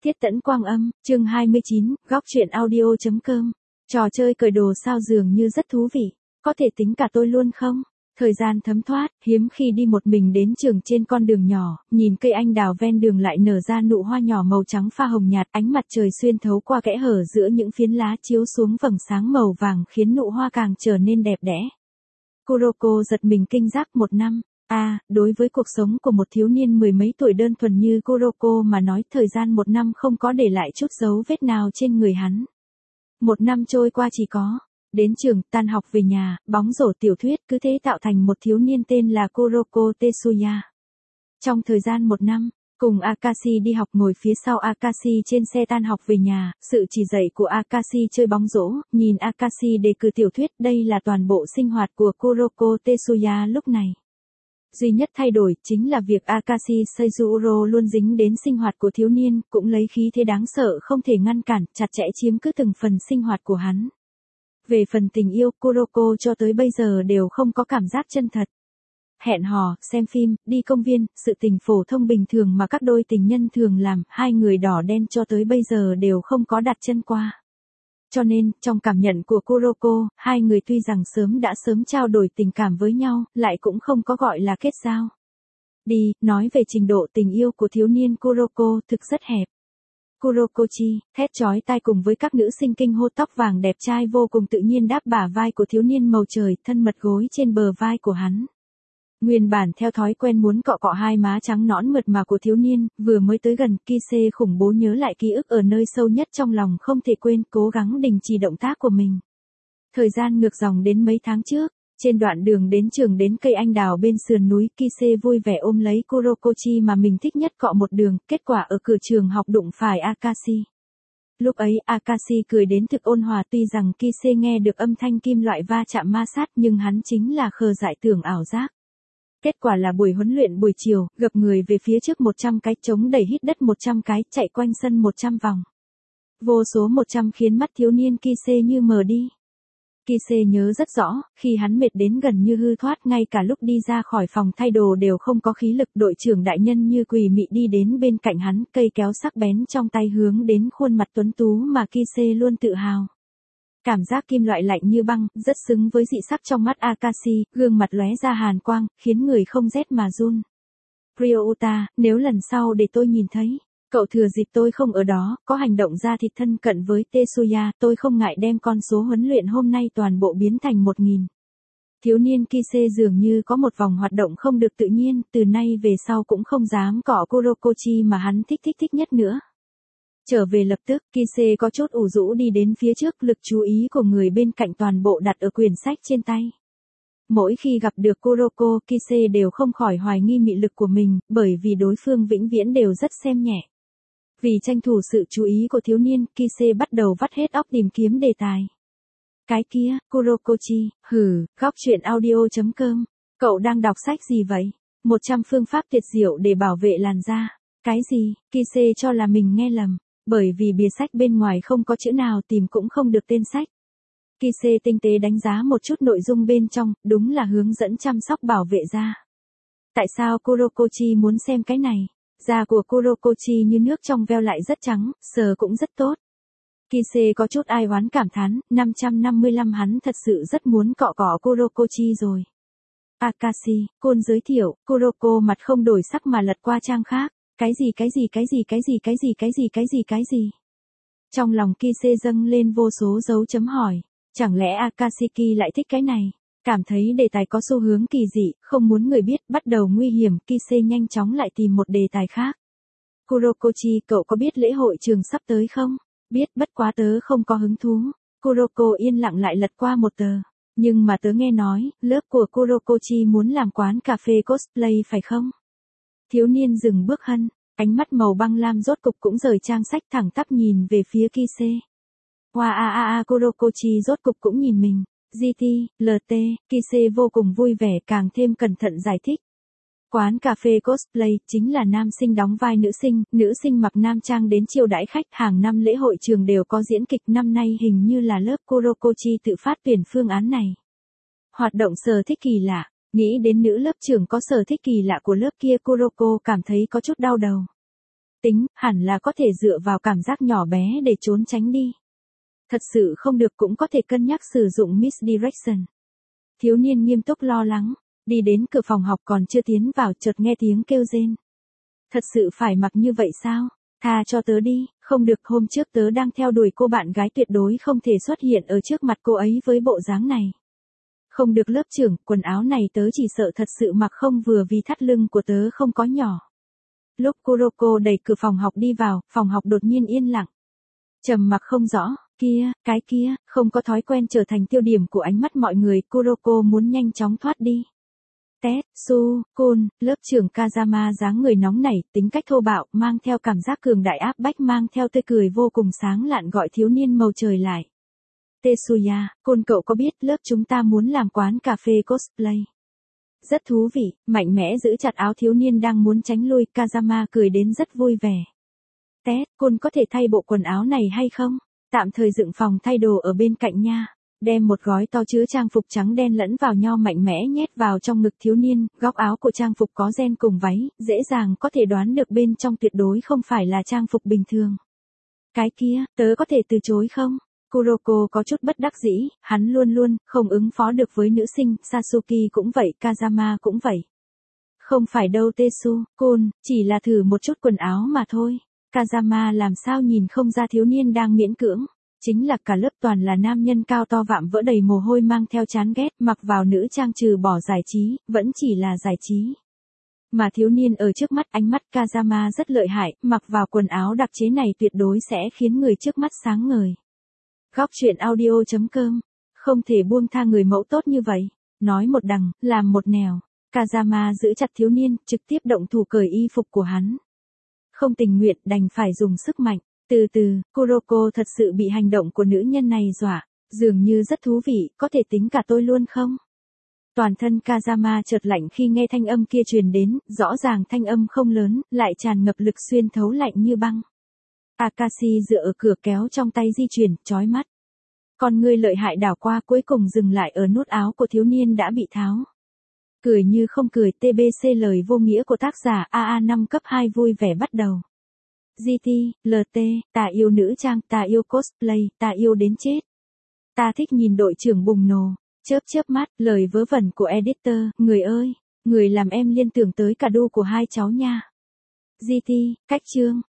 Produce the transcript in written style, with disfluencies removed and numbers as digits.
Tiết Tẫn Quang Âm, chương 29, góc truyện audio.com. Trò chơi cởi đồ sao dường như rất thú vị, có thể tính cả tôi luôn không? Thời gian thấm thoát, hiếm khi đi một mình đến trường trên con đường nhỏ, nhìn cây anh đào ven đường lại nở ra nụ hoa nhỏ màu trắng pha hồng nhạt, ánh mặt trời xuyên thấu qua kẽ hở giữa những phiến lá chiếu xuống vầng sáng màu vàng khiến nụ hoa càng trở nên đẹp đẽ. Kuroko giật mình kinh giác 1 năm. Đối với cuộc sống của một thiếu niên mười mấy tuổi đơn thuần như Kuroko mà nói, thời gian 1 năm không có để lại chút dấu vết nào trên người hắn. 1 năm trôi qua chỉ có đến trường, tan học về nhà, bóng rổ tiểu thuyết cứ thế tạo thành một thiếu niên tên là Kuroko Tetsuya. Trong thời gian 1 năm, cùng Akashi đi học ngồi phía sau Akashi trên xe tan học về nhà, sự chỉ dạy của Akashi chơi bóng rổ, nhìn Akashi đề cử tiểu thuyết, đây là toàn bộ sinh hoạt của Kuroko Tetsuya lúc này. Duy nhất thay đổi chính là việc Akashi Seizuro luôn dính đến sinh hoạt của thiếu niên, cũng lấy khí thế đáng sợ không thể ngăn cản, chặt chẽ chiếm cứ từng phần sinh hoạt của hắn. Về phần tình yêu, Kuroko cho tới bây giờ đều không có cảm giác chân thật. Hẹn hò, xem phim, đi công viên, sự tình phổ thông bình thường mà các đôi tình nhân thường làm, hai người đỏ đen cho tới bây giờ đều không có đặt chân qua. Cho nên, trong cảm nhận của Kuroko, hai người tuy rằng đã sớm trao đổi tình cảm với nhau, lại cũng không có gọi là kết giao. Nói về trình độ tình yêu của thiếu niên Kuroko thực rất hẹp. Kurokochi, thét chói tai cùng với các nữ sinh kinh hô tóc vàng đẹp trai vô cùng tự nhiên đáp bả vai của thiếu niên màu trời, thân mật gối trên bờ vai của hắn. Nguyên bản theo thói quen muốn cọ cọ hai má trắng nõn mượt mà của thiếu niên, vừa mới tới gần, Kise khủng bố nhớ lại ký ức ở nơi sâu nhất trong lòng không thể quên, cố gắng đình chỉ động tác của mình. Thời gian ngược dòng đến mấy tháng trước, trên đoạn đường đến trường đến cây anh đào bên sườn núi, Kise vui vẻ ôm lấy Kurokochi mà mình thích nhất cọ một đường, kết quả ở cửa trường học đụng phải Akashi. Lúc ấy Akashi cười đến thực ôn hòa, tuy rằng Kise nghe được âm thanh kim loại va chạm ma sát nhưng hắn chính là khờ dại tưởng ảo giác. Kết quả là buổi huấn luyện buổi chiều, gập người về phía trước 100 cái, chống đẩy hít đất 100 cái, chạy quanh sân 100 vòng. Vô số 100 khiến mắt thiếu niên Kise như mờ đi. Kise nhớ rất rõ, khi hắn mệt đến gần như hư thoát, ngay cả lúc đi ra khỏi phòng thay đồ đều không có khí lực, đội trưởng đại nhân như quỷ mị đi đến bên cạnh hắn, cây kéo sắc bén trong tay hướng đến khuôn mặt tuấn tú mà Kise luôn tự hào. Cảm giác kim loại lạnh như băng, rất xứng với dị sắc trong mắt Akashi, gương mặt lóe ra hàn quang, khiến người không rét mà run. Ryota, nếu lần sau để tôi nhìn thấy, cậu thừa dịp tôi không ở đó, có hành động ra thịt thân cận với Tetsuya, tôi không ngại đem con số huấn luyện hôm nay toàn bộ biến thành 1000. Thiếu niên Kise dường như có một vòng hoạt động không được tự nhiên, từ nay về sau cũng không dám cọ Kurokochi mà hắn thích nhất nữa. Trở về lập tức, Kise có chút ủ rũ đi đến phía trước, lực chú ý của người bên cạnh toàn bộ đặt ở quyển sách trên tay. Mỗi khi gặp được Kuroko, Kise đều không khỏi hoài nghi mị lực của mình, bởi vì đối phương vĩnh viễn đều rất xem nhẹ. Vì tranh thủ sự chú ý của thiếu niên, Kise bắt đầu vắt hết óc tìm kiếm đề tài. Cái kia, Kurokochi, góc truyện audio.com. Cậu đang đọc sách gì vậy? 100 phương pháp tuyệt diệu để bảo vệ làn da. Cái gì? Kise cho là mình nghe lầm. Bởi vì bìa sách bên ngoài không có chữ nào, tìm cũng không được tên sách. Kise tinh tế đánh giá một chút nội dung bên trong, đúng là hướng dẫn chăm sóc bảo vệ da. Tại sao Kurokochi muốn xem cái này? Da của Kurokochi như nước trong veo lại rất trắng, sờ cũng rất tốt. Kise có chút ai oán cảm thán, 555 hắn thật sự rất muốn cọ Kurokochi rồi. Akashi, Côn giới thiệu, Kuroko mặt không đổi sắc mà lật qua trang khác. Cái gì? Trong lòng Kise dâng lên vô số dấu chấm hỏi. Chẳng lẽ Akashiki lại thích cái này? Cảm thấy đề tài có xu hướng kỳ dị, không muốn người biết, bắt đầu nguy hiểm, Kise nhanh chóng lại tìm một đề tài khác. Kurokochi, cậu có biết lễ hội trường sắp tới không? Biết, bất quá tớ không có hứng thú. Kuroko yên lặng lại lật qua một tờ. Nhưng mà tớ nghe nói, lớp của Kurokochi muốn làm quán cà phê cosplay phải không? Thiếu niên dừng bước hân, ánh mắt màu băng lam rốt cục cũng rời trang sách, thẳng tắp nhìn về phía Kise. Kurokochi rốt cục cũng nhìn mình. GT, LT, Kise vô cùng vui vẻ, càng thêm cẩn thận giải thích. Quán cà phê cosplay chính là nam sinh đóng vai nữ sinh mặc nam trang đến chiêu đãi khách, hàng năm lễ hội trường đều có diễn kịch, năm nay hình như là lớp Kurokochi tự phát tuyển phương án này. Hoạt động sở thích kỳ lạ. Nghĩ đến nữ lớp trưởng có sở thích kỳ lạ của lớp kia, Kuroko cảm thấy có chút đau đầu. tính, hẳn là có thể dựa vào cảm giác nhỏ bé để trốn tránh đi. Thật sự không được cũng có thể cân nhắc sử dụng misdirection. Thiếu niên nghiêm túc lo lắng, đi đến cửa phòng học còn chưa tiến vào chợt nghe tiếng kêu rên. Thật sự phải mặc như vậy sao? Tha cho tớ đi, không được, hôm trước tớ đang theo đuổi cô bạn gái, tuyệt đối không thể xuất hiện ở trước mặt cô ấy với bộ dáng này. Không được lớp trưởng, quần áo này tớ chỉ sợ thật sự mặc không vừa vì thắt lưng của tớ không có nhỏ. Lúc Kuroko đẩy cửa phòng học đi vào, phòng học đột nhiên yên lặng. Trầm mặc không rõ, cái kia, không có thói quen trở thành tiêu điểm của ánh mắt mọi người, Kuroko muốn nhanh chóng thoát đi. Tetsu-kun, lớp trưởng Kazama dáng người nóng nảy, tính cách thô bạo, mang theo cảm giác cường đại áp bách, mang theo tươi cười vô cùng sáng lạn gọi thiếu niên màu trời lại. Tetsuya, cậu có biết lớp chúng ta muốn làm quán cà phê cosplay. Rất thú vị, mạnh mẽ giữ chặt áo thiếu niên đang muốn tránh lui, Kazama cười đến rất vui vẻ. Kun có thể thay bộ quần áo này hay không? Tạm thời dựng phòng thay đồ ở bên cạnh nha. Đem một gói to chứa trang phục trắng đen lẫn vào nhau mạnh mẽ nhét vào trong ngực thiếu niên, góc áo của trang phục có ren cùng váy, dễ dàng có thể đoán được bên trong tuyệt đối không phải là trang phục bình thường. Cái kia, tớ có thể từ chối không? Kuroko có chút bất đắc dĩ, hắn luôn luôn không ứng phó được với nữ sinh, Sasuke cũng vậy, Kazama cũng vậy. Không phải đâu Tetsu-kun, chỉ là thử một chút quần áo mà thôi. Kazama làm sao nhìn không ra thiếu niên đang miễn cưỡng. Chính là cả lớp toàn là nam nhân cao to vạm vỡ đầy mồ hôi mang theo chán ghét, mặc vào nữ trang trừ bỏ giải trí, vẫn chỉ là giải trí. Mà thiếu niên ở trước mắt, ánh mắt Kazama rất lợi hại, mặc vào quần áo đặc chế này tuyệt đối sẽ khiến người trước mắt sáng ngời. Góc truyện audio.com, không thể buông tha người mẫu tốt như vậy. Nói một đằng, làm một nẻo. Kazama giữ chặt thiếu niên, trực tiếp động thủ cởi y phục của hắn. Không tình nguyện đành phải dùng sức mạnh. Từ từ, Kuroko thật sự bị hành động của nữ nhân này dọa, dường như rất thú vị, có thể tính cả tôi luôn không? Toàn thân Kazama chợt lạnh khi nghe thanh âm kia truyền đến, rõ ràng thanh âm không lớn, lại tràn ngập lực xuyên thấu lạnh như băng. Akashi dựa ở cửa kéo trong tay di chuyển, chói mắt. Con ngươi lợi hại đảo qua cuối cùng dừng lại ở nút áo của thiếu niên đã bị tháo. Cười như không cười, TBC lời vô nghĩa của tác giả AA5 cấp 2 vui vẻ bắt đầu. GT, LT, ta yêu nữ trang, ta yêu cosplay, ta yêu đến chết. Ta thích nhìn đội trưởng bùng nổ, chớp mắt, lời vớ vẩn của editor, người ơi, người làm em liên tưởng tới cả đu của hai cháu nha. GT, cách chương.